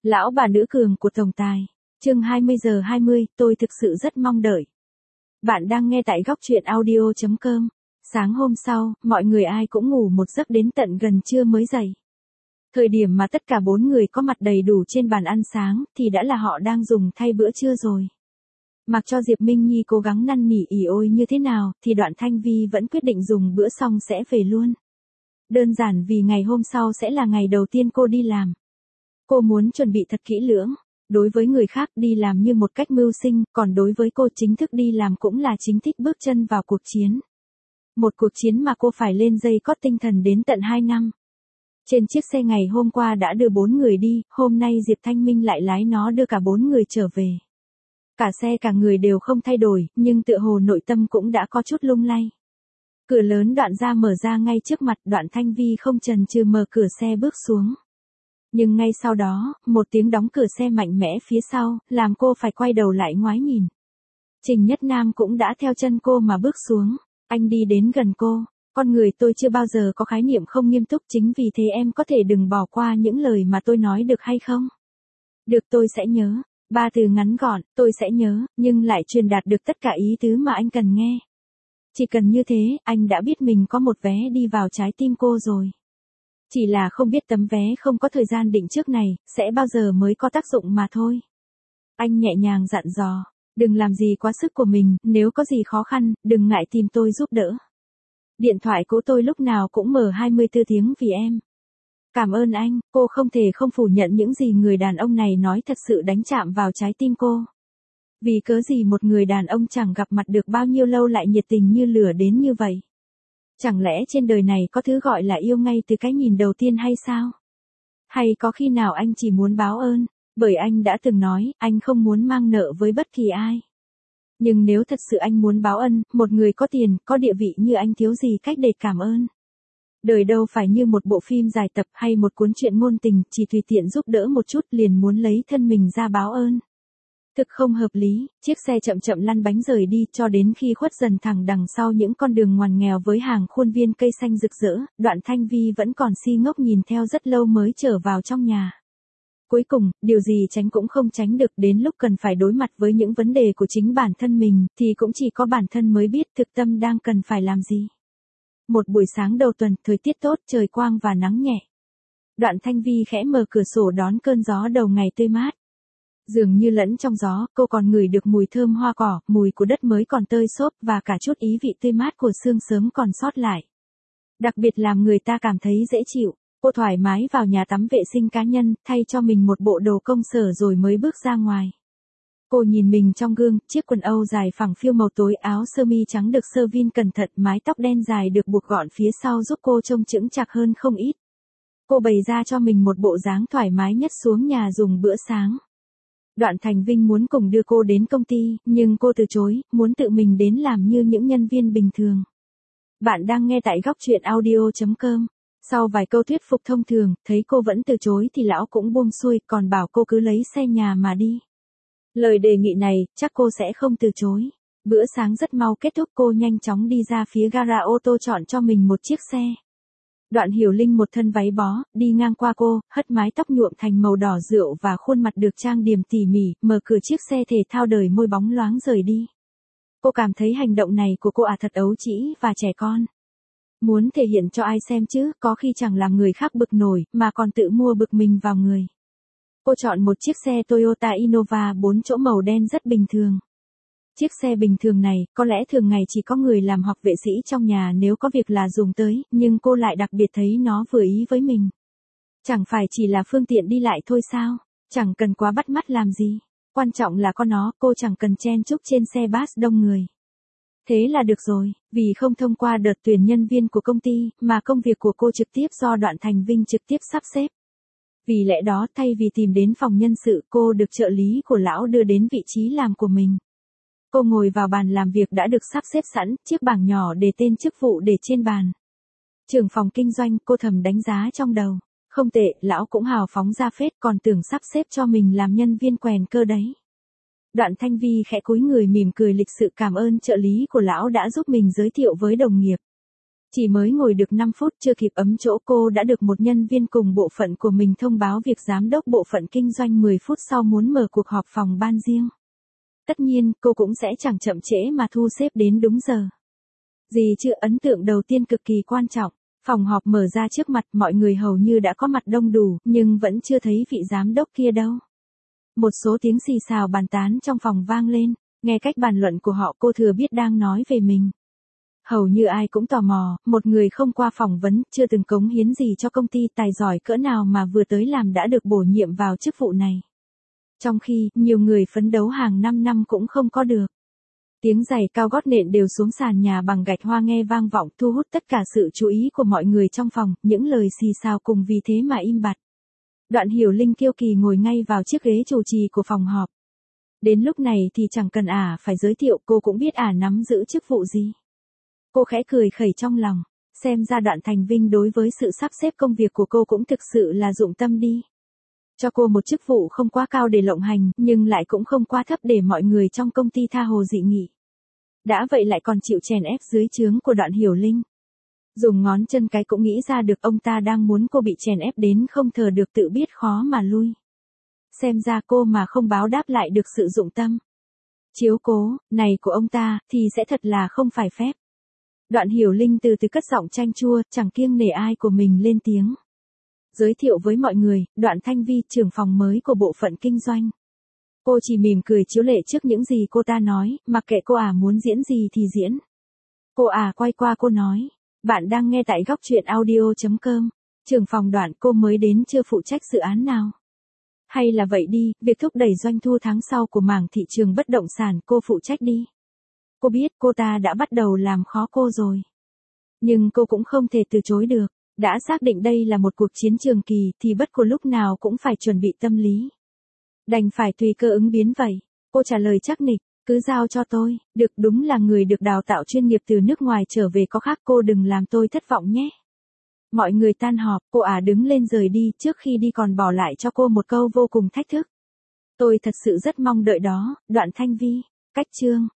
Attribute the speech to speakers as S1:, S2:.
S1: Lão bà nữ cường của tổng tài. Chương 20:20, tôi thực sự rất mong đợi. Bạn đang nghe tại góc truyện audio.com. Sáng hôm sau, mọi người ai cũng ngủ một giấc đến tận gần trưa mới dậy. Thời điểm mà tất cả 4 người có mặt đầy đủ trên bàn ăn sáng thì đã là họ đang dùng thay bữa trưa rồi. Mặc cho Diệp Minh Nhi cố gắng năn nỉ ỉ ôi như thế nào thì Đoạn Thanh Vi vẫn quyết định dùng bữa xong sẽ về luôn. Đơn giản vì ngày hôm sau sẽ là ngày đầu tiên cô đi làm. Cô muốn chuẩn bị thật kỹ lưỡng. Đối với người khác đi làm như một cách mưu sinh, còn đối với cô chính thức đi làm cũng là chính thức bước chân vào cuộc chiến. Một cuộc chiến mà cô phải lên dây cót tinh thần đến tận 2 năm. Trên chiếc xe ngày hôm qua đã đưa 4 người đi, hôm nay Diệp Thanh Minh lại lái nó đưa cả 4 người trở về. Cả xe cả người đều không thay đổi, nhưng tựa hồ nội tâm cũng đã có chút lung lay. Cửa lớn Đoạn ra mở ra ngay trước mặt, Đoạn Thanh Vi không chần chừ mở cửa xe bước xuống. Nhưng ngay sau đó, một tiếng đóng cửa xe mạnh mẽ phía sau, làm cô phải quay đầu lại ngoái nhìn. Trình Nhất Nam cũng đã theo chân cô mà bước xuống. Anh đi đến gần cô. Con người tôi chưa bao giờ có khái niệm không nghiêm túc, chính vì thế em có thể đừng bỏ qua những lời mà tôi nói được hay không? Được, tôi sẽ nhớ. 3 từ ngắn gọn, tôi sẽ nhớ, nhưng lại truyền đạt được tất cả ý tứ mà anh cần nghe. Chỉ cần như thế, anh đã biết mình có một vé đi vào trái tim cô rồi. Chỉ là không biết tấm vé không có thời gian định trước này, sẽ bao giờ mới có tác dụng mà thôi. Anh nhẹ nhàng dặn dò, đừng làm gì quá sức của mình, nếu có gì khó khăn, đừng ngại tìm tôi giúp đỡ. Điện thoại của tôi lúc nào cũng mở 24 tiếng vì em. Cảm ơn anh, cô không thể không phủ nhận những gì người đàn ông này nói thật sự đánh chạm vào trái tim cô. Vì cớ gì một người đàn ông chẳng gặp mặt được bao nhiêu lâu lại nhiệt tình như lửa đến như vậy? Chẳng lẽ trên đời này có thứ gọi là yêu ngay từ cái nhìn đầu tiên hay sao? Hay có khi nào anh chỉ muốn báo ơn, bởi anh đã từng nói, anh không muốn mang nợ với bất kỳ ai. Nhưng nếu thật sự anh muốn báo ân, một người có tiền, có địa vị như anh thiếu gì cách để cảm ơn? Đời đâu phải như một bộ phim dài tập hay một cuốn truyện ngôn tình, chỉ tùy tiện giúp đỡ một chút liền muốn lấy thân mình ra báo ơn. Thực không hợp lý, chiếc xe chậm chậm lăn bánh rời đi cho đến khi khuất dần thẳng đằng sau những con đường ngoằn nghèo với hàng khuôn viên cây xanh rực rỡ, Đoạn Thanh Vi vẫn còn si ngốc nhìn theo rất lâu mới trở vào trong nhà. Cuối cùng, điều gì tránh cũng không tránh được, đến lúc cần phải đối mặt với những vấn đề của chính bản thân mình, thì cũng chỉ có bản thân mới biết thực tâm đang cần phải làm gì. Một buổi sáng đầu tuần, thời tiết tốt, trời quang và nắng nhẹ. Đoạn Thanh Vi khẽ mở cửa sổ đón cơn gió đầu ngày tươi mát. Dường như lẫn trong gió, cô còn ngửi được mùi thơm hoa cỏ, mùi của đất mới còn tơi xốp và cả chút ý vị tươi mát của sương sớm còn sót lại. Đặc biệt làm người ta cảm thấy dễ chịu. Cô thoải mái vào nhà tắm vệ sinh cá nhân, thay cho mình một bộ đồ công sở rồi mới bước ra ngoài. Cô nhìn mình trong gương, chiếc quần âu dài phẳng phiu màu tối, áo sơ mi trắng được sơ vin cẩn thận, mái tóc đen dài được buộc gọn phía sau giúp cô trông chững chạc hơn không ít. Cô bày ra cho mình một bộ dáng thoải mái nhất xuống nhà dùng bữa sáng. Đoạn Thành Vinh muốn cùng đưa cô đến công ty, nhưng cô từ chối, muốn tự mình đến làm như những nhân viên bình thường. Bạn đang nghe tại góc truyện audio.com. Sau vài câu thuyết phục thông thường, thấy cô vẫn từ chối thì lão cũng buông xuôi, còn bảo cô cứ lấy xe nhà mà đi. Lời đề nghị này, chắc cô sẽ không từ chối. Bữa sáng rất mau kết thúc, cô nhanh chóng đi ra phía gara ô tô chọn cho mình một chiếc xe. Đoạn Hiểu Linh một thân váy bó, đi ngang qua cô, hất mái tóc nhuộm thành màu đỏ rượu và khuôn mặt được trang điểm tỉ mỉ, mở cửa chiếc xe thể thao đời môi bóng loáng rời đi. Cô cảm thấy hành động này của cô thật ấu trĩ và trẻ con. Muốn thể hiện cho ai xem chứ, có khi chẳng làm người khác bực nổi, mà còn tự mua bực mình vào người. Cô chọn một chiếc xe Toyota Innova 4 chỗ màu đen rất bình thường. Chiếc xe bình thường này, có lẽ thường ngày chỉ có người làm hoặc vệ sĩ trong nhà nếu có việc là dùng tới, nhưng cô lại đặc biệt thấy nó vừa ý với mình. Chẳng phải chỉ là phương tiện đi lại thôi sao? Chẳng cần quá bắt mắt làm gì. Quan trọng là có nó, cô chẳng cần chen chúc trên xe bus đông người. Thế là được rồi, vì không thông qua đợt tuyển nhân viên của công ty, mà công việc của cô trực tiếp do Đoạn Thành Vinh trực tiếp sắp xếp. Vì lẽ đó, thay vì tìm đến phòng nhân sự, cô được trợ lý của lão đưa đến vị trí làm của mình. Cô ngồi vào bàn làm việc đã được sắp xếp sẵn, chiếc bảng nhỏ để tên chức vụ để trên bàn. Trưởng phòng kinh doanh, cô thầm đánh giá trong đầu. Không tệ, lão cũng hào phóng ra phết, còn tưởng sắp xếp cho mình làm nhân viên quèn cơ đấy. Đoạn Thanh Vi khẽ cúi người mỉm cười lịch sự cảm ơn trợ lý của lão đã giúp mình giới thiệu với đồng nghiệp. Chỉ mới ngồi được 5 phút chưa kịp ấm chỗ cô đã được một nhân viên cùng bộ phận của mình thông báo việc giám đốc bộ phận kinh doanh 10 phút sau muốn mở cuộc họp phòng ban riêng. Tất nhiên, cô cũng sẽ chẳng chậm trễ mà thu xếp đến đúng giờ. Gì chứ, ấn tượng đầu tiên cực kỳ quan trọng. Phòng họp mở ra trước mặt, mọi người hầu như đã có mặt đông đủ, nhưng vẫn chưa thấy vị giám đốc kia đâu. Một số tiếng xì xào bàn tán trong phòng vang lên, nghe cách bàn luận của họ cô thừa biết đang nói về mình. Hầu như ai cũng tò mò, một người không qua phỏng vấn, chưa từng cống hiến gì cho công ty, tài giỏi cỡ nào mà vừa tới làm đã được bổ nhiệm vào chức vụ này. Trong khi, nhiều người phấn đấu hàng 5 năm cũng không có được. Tiếng giày cao gót nện đều xuống sàn nhà bằng gạch hoa nghe vang vọng thu hút tất cả sự chú ý của mọi người trong phòng, những lời xì xào cùng vì thế mà im bặt. Đoạn Hiểu Linh kiêu kỳ ngồi ngay vào chiếc ghế chủ trì của phòng họp. Đến lúc này thì chẳng cần phải giới thiệu, cô cũng biết nắm giữ chức vụ gì. Cô khẽ cười khẩy trong lòng, xem ra Đoạn Thành Vinh đối với sự sắp xếp công việc của cô cũng thực sự là dụng tâm đi. Cho cô một chức vụ không quá cao để lộng hành, nhưng lại cũng không quá thấp để mọi người trong công ty tha hồ dị nghị. Đã vậy lại còn chịu chèn ép dưới trướng của Đoạn Hiểu Linh. Dùng ngón chân cái cũng nghĩ ra được ông ta đang muốn cô bị chèn ép đến không thở được, tự biết khó mà lui. Xem ra cô mà không báo đáp lại được sự dụng tâm, chiếu cố này của ông ta thì sẽ thật là không phải phép. Đoạn Hiểu Linh từ từ cất giọng chanh chua, chẳng kiêng nể ai của mình lên tiếng. Giới thiệu với mọi người, Đoạn Thanh Vi, trưởng phòng mới của bộ phận kinh doanh. Cô chỉ mỉm cười chiếu lệ trước những gì cô ta nói, mặc kệ cô muốn diễn gì thì diễn. Cô quay qua cô nói, bạn đang nghe tại góc truyện audio.com. Trưởng phòng Đoạn, cô mới đến chưa phụ trách dự án nào? Hay là vậy đi, việc thúc đẩy doanh thu tháng sau của mảng thị trường bất động sản cô phụ trách đi. Cô biết cô ta đã bắt đầu làm khó cô rồi. Nhưng cô cũng không thể từ chối được. Đã xác định đây là một cuộc chiến trường kỳ thì bất cứ lúc nào cũng phải chuẩn bị tâm lý. Đành phải tùy cơ ứng biến vậy. Cô trả lời chắc nịch, cứ giao cho tôi. Được, đúng là người được đào tạo chuyên nghiệp từ nước ngoài trở về có khác, cô đừng làm tôi thất vọng nhé. Mọi người tan họp, cô đứng lên rời đi, trước khi đi còn bỏ lại cho cô một câu vô cùng thách thức. Tôi thật sự rất mong đợi đó, Đoạn Thanh Vi. Cách chương